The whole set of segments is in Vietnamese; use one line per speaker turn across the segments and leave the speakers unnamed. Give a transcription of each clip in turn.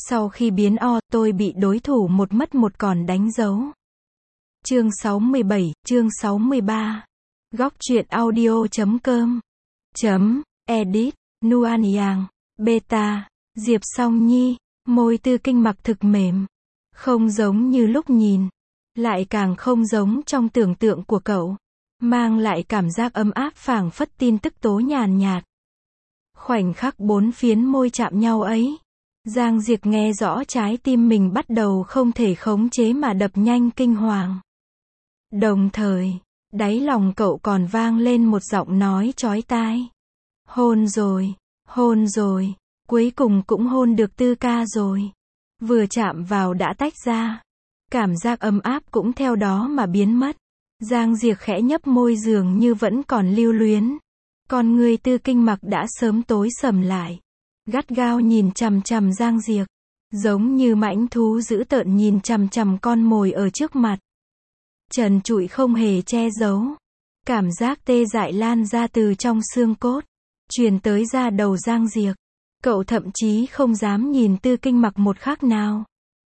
Sau khi biến O, tôi bị đối thủ một mất một còn đánh dấu. Chương 67, chương 63. Góc truyện audio.com. Edit, Nuan Yang, Beta, Diệp Song Nhi, môi Tư Kinh Mặc thực mềm. Không giống như lúc nhìn, lại càng không giống trong tưởng tượng của cậu. Mang lại cảm giác ấm áp phảng phất tin tức tố nhàn nhạt. Khoảnh khắc bốn phiến môi chạm nhau ấy, Giang Diệp nghe rõ trái tim mình bắt đầu không thể khống chế mà đập nhanh kinh hoàng. Đồng thời, đáy lòng cậu còn vang lên một giọng nói chói tai. Hôn rồi, cuối cùng cũng hôn được Tư ca rồi. Vừa chạm vào đã tách ra. Cảm giác ấm áp cũng theo đó mà biến mất. Giang Diệp khẽ nhấp môi dường như vẫn còn lưu luyến. Con người Tư Kinh Mặc đã sớm tối sầm lại. Gắt gao nhìn chằm chằm Giang Diệp. Giống như mãnh thú dữ tợn nhìn chằm chằm con mồi ở trước mặt. Trần trụi không hề che giấu. Cảm giác tê dại lan ra từ trong xương cốt. Truyền tới da đầu Giang Diệp. Cậu thậm chí không dám nhìn Tư Kinh Mặc một khắc nào.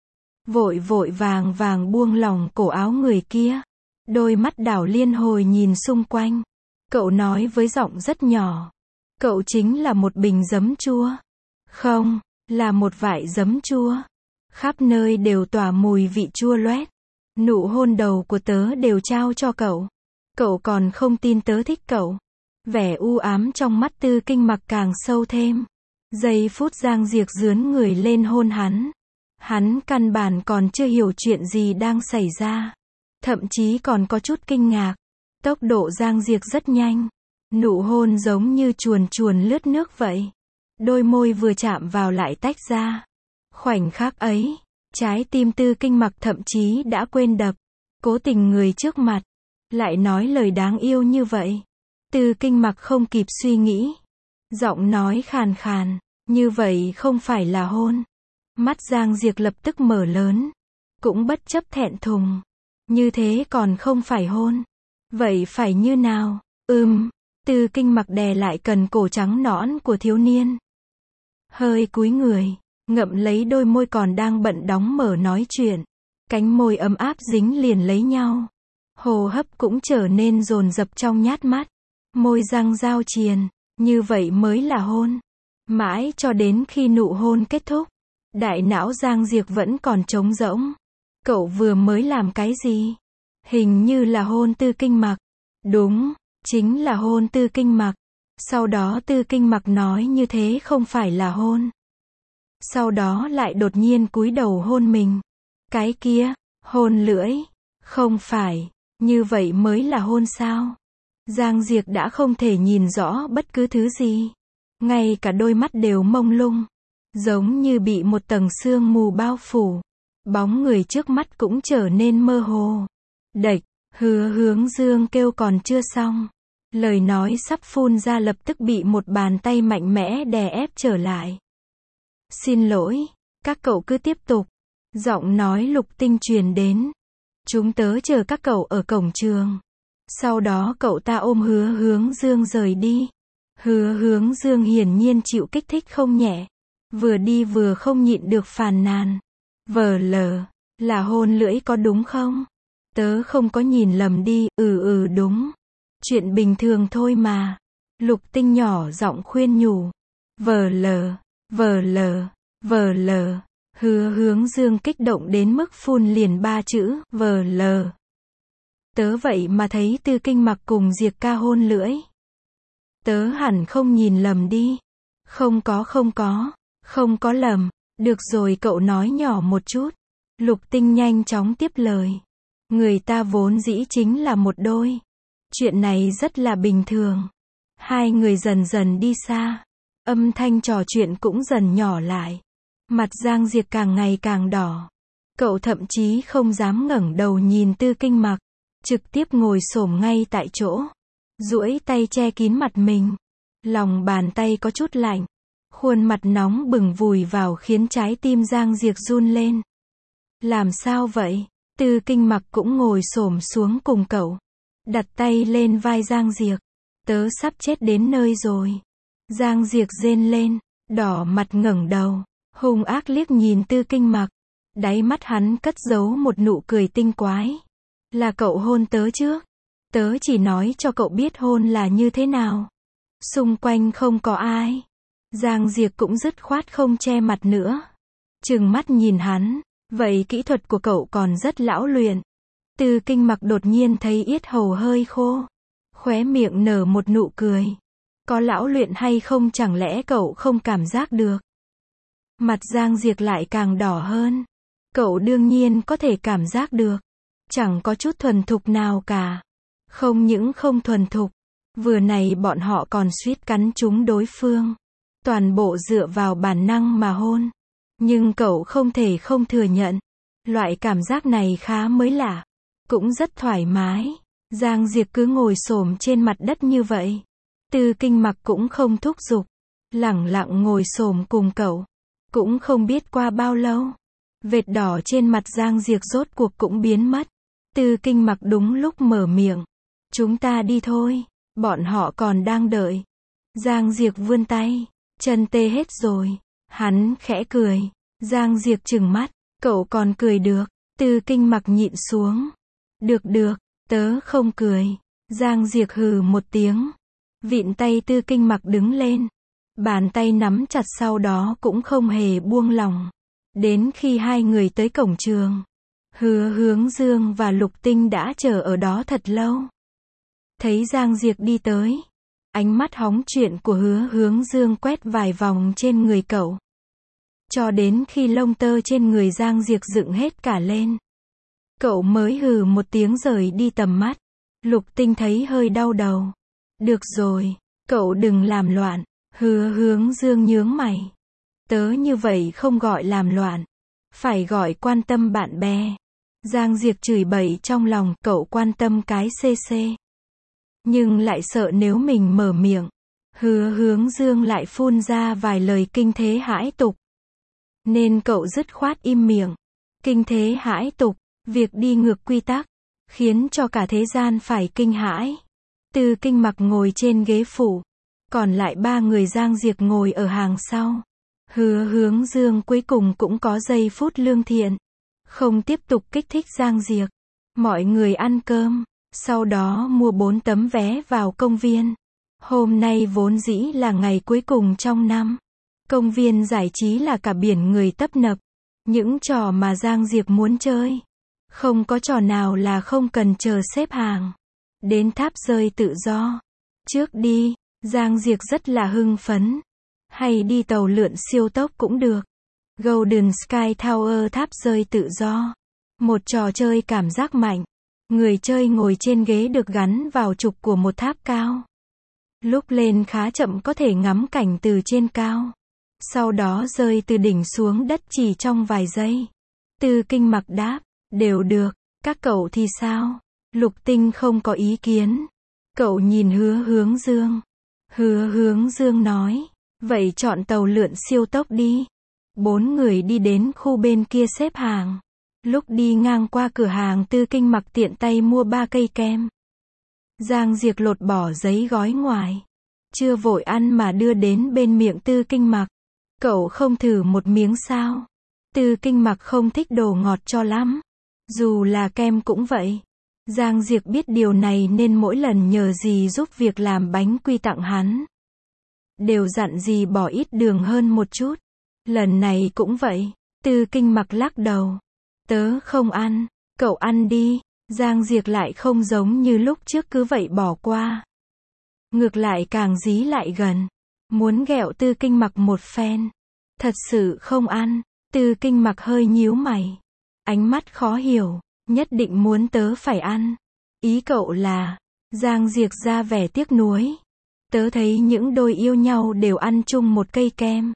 Vội vàng buông lỏng cổ áo người kia. Đôi mắt đảo liên hồi nhìn xung quanh. Cậu nói với giọng rất nhỏ. Cậu chính là một bình giấm chua. Không, là một vại giấm chua. Khắp nơi đều tỏa mùi vị chua loét. Nụ hôn đầu của tớ đều trao cho cậu. Cậu còn không tin tớ thích cậu. Vẻ u ám trong mắt Tư Kinh Mặc càng sâu thêm. Giây phút Giang Diệp dướn người lên hôn hắn. Hắn căn bản còn chưa hiểu chuyện gì đang xảy ra. Thậm chí còn có chút kinh ngạc. Tốc độ Giang Diệp rất nhanh. Nụ hôn giống như chuồn lướt nước vậy. Đôi môi vừa chạm vào lại tách ra. Khoảnh khắc ấy, trái tim Tư Kinh Mặc thậm chí đã quên đập. Cố tình người trước mặt lại nói lời đáng yêu như vậy. Tư Kinh Mặc không kịp suy nghĩ. Giọng nói khàn khàn, như vậy không phải là hôn. Mắt Giang Diệp lập tức mở lớn. Cũng bất chấp thẹn thùng. Như thế còn không phải hôn. Vậy phải như nào? Tư Kinh Mặc đè lại cần cổ trắng nõn của thiếu niên. Hơi cúi người, ngậm lấy đôi môi còn đang bận đóng mở nói chuyện. Cánh môi ấm áp dính liền lấy nhau. Hô hấp cũng trở nên dồn dập trong nhát mắt. Môi răng giao triền, như vậy mới là hôn. Mãi cho đến khi nụ hôn kết thúc, đại não Giang Diệp vẫn còn trống rỗng. Cậu vừa mới làm cái gì? Hình như là hôn Tư Kinh Mặc. Đúng, chính là hôn Tư Kinh Mặc. Sau đó Tư Kinh Mặc nói như thế không phải là hôn. Sau đó lại đột nhiên cúi đầu hôn mình. Cái kia, hôn lưỡi. Không phải, như vậy mới là hôn sao? Giang Diệp đã không thể nhìn rõ bất cứ thứ gì. Ngay cả đôi mắt đều mông lung. Giống như bị một tầng sương mù bao phủ. Bóng người trước mắt cũng trở nên mơ hồ. Đệch, Hướng Dương kêu còn chưa xong. Lời nói sắp phun ra lập tức bị một bàn tay mạnh mẽ đè ép trở lại. Xin lỗi, các cậu cứ tiếp tục. Giọng nói Lục Tinh truyền đến. Chúng tớ chờ các cậu ở cổng trường. Sau đó cậu ta ôm Hướng Dương rời đi. Hướng Dương hiển nhiên chịu kích thích không nhẹ. Vừa đi vừa không nhịn được phàn nàn. Vờ lờ, là hôn lưỡi có đúng không? Tớ không có nhìn lầm đi, đúng. Chuyện bình thường thôi mà. Lục Tinh nhỏ giọng khuyên nhủ. Vờ lờ. Hướng Dương kích động đến mức phun liền 3 chữ, vờ lờ. Tớ vậy mà thấy Tư Kinh Mặc cùng Diệp ca hôn lưỡi. Tớ hẳn không nhìn lầm đi. Không có lầm. Được rồi cậu nói nhỏ một chút. Lục Tinh nhanh chóng tiếp lời. Người ta vốn dĩ chính là một đôi. Chuyện này rất là bình thường. Hai người dần dần đi xa. Âm thanh trò chuyện cũng dần nhỏ lại. Mặt Giang Diệp càng ngày càng đỏ. Cậu thậm chí không dám ngẩng đầu nhìn Tư Kinh Mặc. Trực tiếp ngồi xổm ngay tại chỗ. Duỗi tay che kín mặt mình. Lòng bàn tay có chút lạnh. Khuôn mặt nóng bừng vùi vào khiến trái tim Giang Diệp run lên. Làm sao vậy? Tư Kinh Mặc cũng ngồi xổm xuống cùng cậu. Đặt tay lên vai Giang Diệp. Tớ sắp chết đến nơi rồi. Giang Diệp rên lên, đỏ mặt ngẩng đầu. hung ác liếc nhìn Tư Kinh Mặc. Đáy mắt hắn cất giấu một nụ cười tinh quái. Là cậu hôn tớ trước. Tớ chỉ nói cho cậu biết hôn là như thế nào. Xung quanh không có ai. Giang Diệp cũng dứt khoát không che mặt nữa. Trừng mắt nhìn hắn. Vậy kỹ thuật của cậu còn rất lão luyện. Tư Kinh Mặc đột nhiên thấy yết hầu hơi khô. Khóe miệng nở một nụ cười. Có lão luyện hay không chẳng lẽ cậu không cảm giác được. Mặt Giang Diệp lại càng đỏ hơn. Cậu đương nhiên có thể cảm giác được. Chẳng có chút thuần thục nào cả. Không những không thuần thục. Vừa này bọn họ còn suýt cắn trúng đối phương. Toàn bộ dựa vào bản năng mà hôn. Nhưng cậu không thể không thừa nhận. Loại cảm giác này khá mới lạ. Cũng rất thoải mái. Giang Diệp cứ ngồi xổm trên mặt đất như vậy. Tư Kinh Mặc cũng không thúc giục. Lẳng lặng ngồi xổm cùng cậu. Cũng không biết qua bao lâu. Vệt đỏ trên mặt Giang Diệp rốt cuộc cũng biến mất. Tư Kinh Mặc đúng lúc mở miệng. Chúng ta đi thôi. Bọn họ còn đang đợi. Giang Diệp vươn tay. Chân tê hết rồi. Hắn khẽ cười. Giang Diệp trừng mắt. Cậu còn cười được. Tư Kinh Mặc nhịn xuống. Được được. Tớ không cười. Giang Diệp hừ một tiếng. Vịn tay Tư Kinh Mặc đứng lên. Bàn tay nắm chặt sau đó cũng không hề buông lỏng. Đến khi hai người tới cổng trường. Hứa Hướng Dương và Lục Tinh đã chờ ở đó thật lâu. Thấy Giang Diệp đi tới. Ánh mắt hóng chuyện của Hứa Hướng Dương quét vài vòng trên người cậu. Cho đến khi lông tơ trên người Giang Diệp dựng hết cả lên. Cậu mới hừ một tiếng rời đi tầm mắt. Lục Tinh thấy hơi đau đầu. Được rồi, cậu đừng làm loạn. Hứa Hướng Dương nhướng mày. Tớ như vậy không gọi làm loạn. Phải gọi quan tâm bạn bè. Giang Diệp chửi bậy trong lòng, cậu quan tâm cái CC. Nhưng lại sợ nếu mình mở miệng. Hứa Hướng Dương lại phun ra vài lời kinh thế hãi tục. Nên cậu dứt khoát im miệng. Kinh thế hãi tục, việc đi ngược quy tắc, khiến cho cả thế gian phải kinh hãi. Tư Kinh Mặc ngồi trên ghế phụ. Còn lại ba người Giang Diệp ngồi ở hàng sau. Hứa Hướng Dương cuối cùng cũng có giây phút lương thiện. Không tiếp tục kích thích Giang Diệp. Mọi người ăn cơm. Sau đó mua 4 tấm vé vào công viên. Hôm nay vốn dĩ là ngày cuối cùng trong năm. Công viên giải trí là cả biển người tấp nập. Những trò mà Giang Diệp muốn chơi. Không có trò nào là không cần chờ xếp hàng. Đến tháp rơi tự do. Trước đi, Giang Diệp rất là hưng phấn. Hay đi tàu lượn siêu tốc cũng được. Golden Sky Tower tháp rơi tự do. Một trò chơi cảm giác mạnh. Người chơi ngồi trên ghế được gắn vào trục của một tháp cao. Lúc lên khá chậm có thể ngắm cảnh từ trên cao. Sau đó rơi từ đỉnh xuống đất chỉ trong vài giây. Tư Kinh Mặc đáp, đều được, các cậu thì sao? Lục Tinh không có ý kiến. Cậu nhìn Hứa Hướng Dương. Hứa Hướng Dương nói, vậy chọn tàu lượn siêu tốc đi. 4 người đi đến khu bên kia xếp hàng. Lúc đi ngang qua cửa hàng Tư Kinh Mặc tiện tay mua 3 cây kem. Giang Diệp lột bỏ giấy gói ngoài. Chưa vội ăn mà đưa đến bên miệng Tư Kinh Mặc. Cậu không thử một miếng sao? Tư Kinh Mặc không thích đồ ngọt cho lắm. Dù là kem cũng vậy. Giang Diệp biết điều này nên mỗi lần nhờ dì giúp việc làm bánh quy tặng hắn. Đều dặn dì bỏ ít đường hơn một chút. Lần này cũng vậy. Tư Kinh Mặc lắc đầu. Tớ không ăn. Cậu ăn đi. Giang Diệp lại không giống như lúc trước cứ vậy bỏ qua. Ngược lại càng dí lại gần. Muốn ghẹo Tư Kinh Mặc một phen. Thật sự không ăn. Tư Kinh Mặc hơi nhíu mày. Ánh mắt khó hiểu. Nhất định muốn tớ phải ăn. Ý cậu là. Giang Diệp ra vẻ tiếc nuối. Tớ thấy những đôi yêu nhau đều ăn chung một cây kem.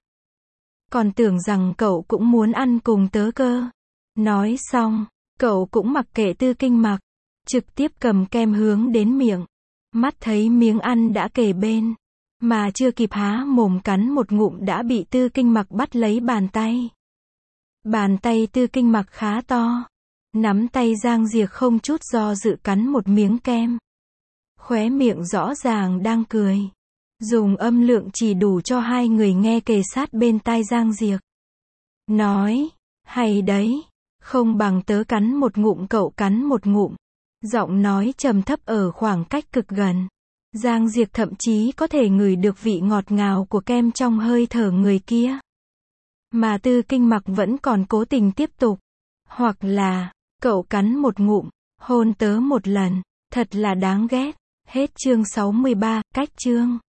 Còn tưởng rằng cậu cũng muốn ăn cùng tớ cơ. Nói xong, cậu cũng mặc kệ Tư Kinh Mặc. Trực tiếp cầm kem hướng đến miệng. Mắt thấy miếng ăn đã kề bên. Mà chưa kịp há mồm cắn một ngụm đã bị Tư Kinh Mặc bắt lấy bàn tay. Bàn tay Tư Kinh Mặc khá to. Nắm tay Giang Diệp không chút do dự cắn một miếng kem. Khóe miệng rõ ràng đang cười. Dùng âm lượng chỉ đủ cho hai người nghe kề sát bên tai Giang Diệp. nói, hay đấy, không bằng tớ cắn một ngụm cậu cắn một ngụm. Giọng nói trầm thấp ở khoảng cách cực gần. Giang Diệc thậm chí có thể ngửi được vị ngọt ngào của kem trong hơi thở người kia. Mà Tư Kinh Mặc vẫn còn cố tình tiếp tục. Hoặc là, cậu cắn một ngụm, hôn tớ một lần, thật là đáng ghét. Hết chương 63, cách chương.